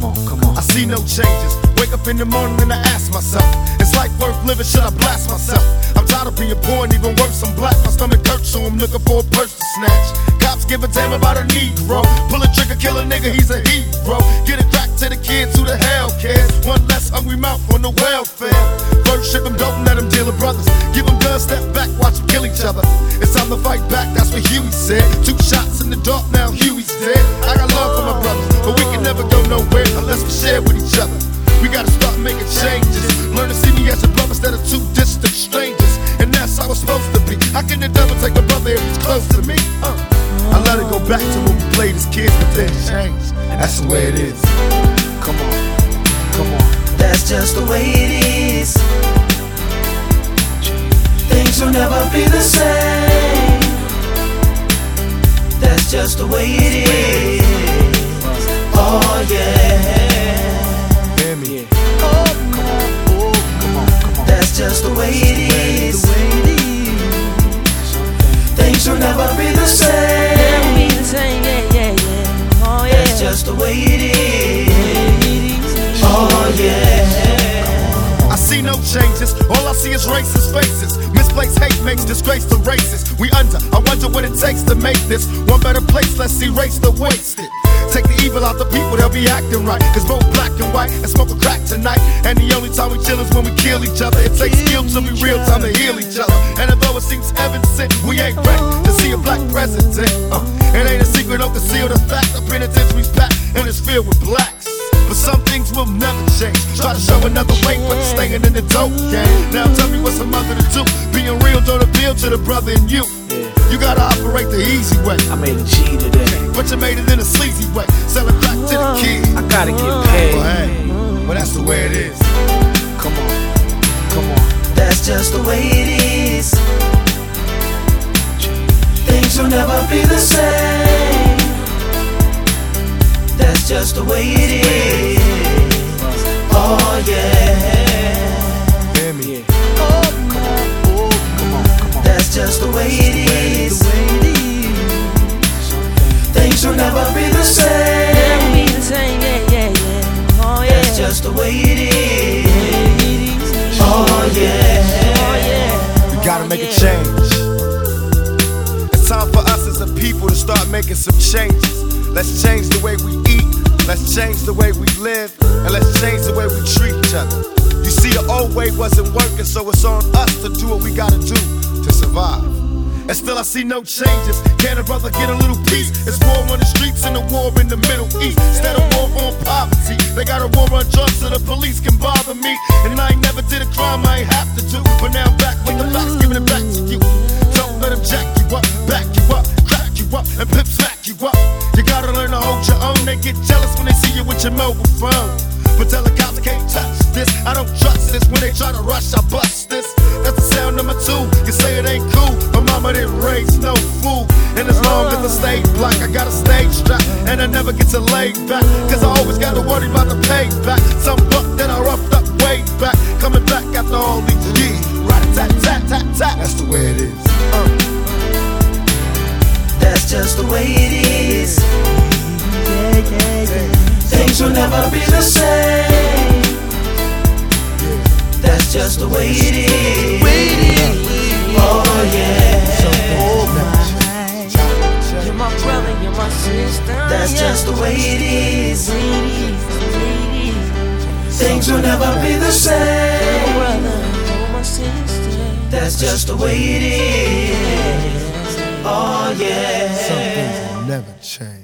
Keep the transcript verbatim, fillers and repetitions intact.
Come on, come on. I see no changes. Wake up in the morning and I ask myself, is life worth living? Should I blast myself? I'm tired of being poor and even worse, I'm black. My stomach hurts, so I'm looking for a purse to snatch. Cops give a damn about a Negro. Pull a trigger, kill a nigga, he's a hero. Get it crack to the kids, who the hell cares? One less hungry mouth on the welfare. First ship them, don't let them deal with brothers. Give them guns, step back, watch them kill each other. It's time to fight back, that's what Huey said. Two shots in the dark, now Huey's dead. I got love for my brothers, but we can never go nowhere unless we share with each other. We gotta start making changes. Learn to see me as a brother instead of two distant strangers. And that's how it's supposed to be. How can the devil take a brother if he's close to me? Uh. I let it go back to when we played as kids, but then changed. That's the way it is. Come on, come on. That's just the way it is. Things will never be the same. That's just the way it is. Oh yeah. Hear me? Oh, come on, oh, come on, come on. That's just the way it is. Things will never be the same. Never be the same, yeah, yeah, yeah. Oh yeah. That's just the way it is. Oh yeah. I see no changes, all I see is racist faces. Misplaced hate makes disgrace to races. We under, I wonder what it takes to make this one better place. Let's erase the wasted. Take the evil out the people, they'll be acting right. Cause both black and white and smoke a crack tonight. And the only time we chill is when we kill each other. It takes skill to be real time to heal each other. And although it seems evident, we ain't ready to see a black president. uh, It ain't a secret, don't conceal the fact. The penitentiary's packed and it's filled with blacks. But some things will never change. Try to show another way, but you're staying in the dope game. Now tell me what's a mother to do. Being real don't appeal to the brother in you. You gotta operate the easy way. I made a G today, But you made it in a sleazy way. Sell it back to the kids. I gotta get paid. Well, hey, well that's the way it is. Come on, come on. That's just the way it is. Things will never be the same. That's just the way it is. Oh yeah. Hear me? Oh, come on, oh, come on, come on. That's just the way it is. Things will never be the same. Never be the same, yeah, yeah, yeah. Oh yeah. That's just the way it is. Oh yeah. Oh yeah. We gotta make a change. It's time for us as a people to start making some changes. Let's change the way we eat, let's change the way we live, and let's change the way we treat each other. You see, the old way wasn't working, so it's on us to do what we gotta do to survive. And still I see no changes. Can a brother get a little peace? It's war on the streets and a war in the Middle East. Instead of war on poverty, they got a war on drugs so the police can bother me. And I ain't never did a crime I ain't have to do, but now I'm back with the facts, giving it back to you. Don't let them jack you up, back you up, crack you up, and pimp smack you up. You gotta learn to hold your own. They get jealous when they see you with your mobile phone. But tell the cops I can't touch this. I don't trust this. When they try to rush, I bust this. That's the sound number two. You say it ain't cool. My mama didn't raise no fool. And as long as I stay black, I got a stage strap. And I never get to lay back. Cause I always gotta worry about the payback. Some buck that I roughed up way back. Coming back after all these years. Rat-a-tat-tat-tat-tat. That's the way it is. Uh. That's just the way it is. Yeah, yeah, yeah. Things will never be the same. That's just the way it is. Oh yeah. You're my brother, you're my sister. That's yeah. just the way it is. Ladies, ladies. Things will never be the You're my same. brother, you're my sister. That's just the way it is. Oh yeah. Some things will never change.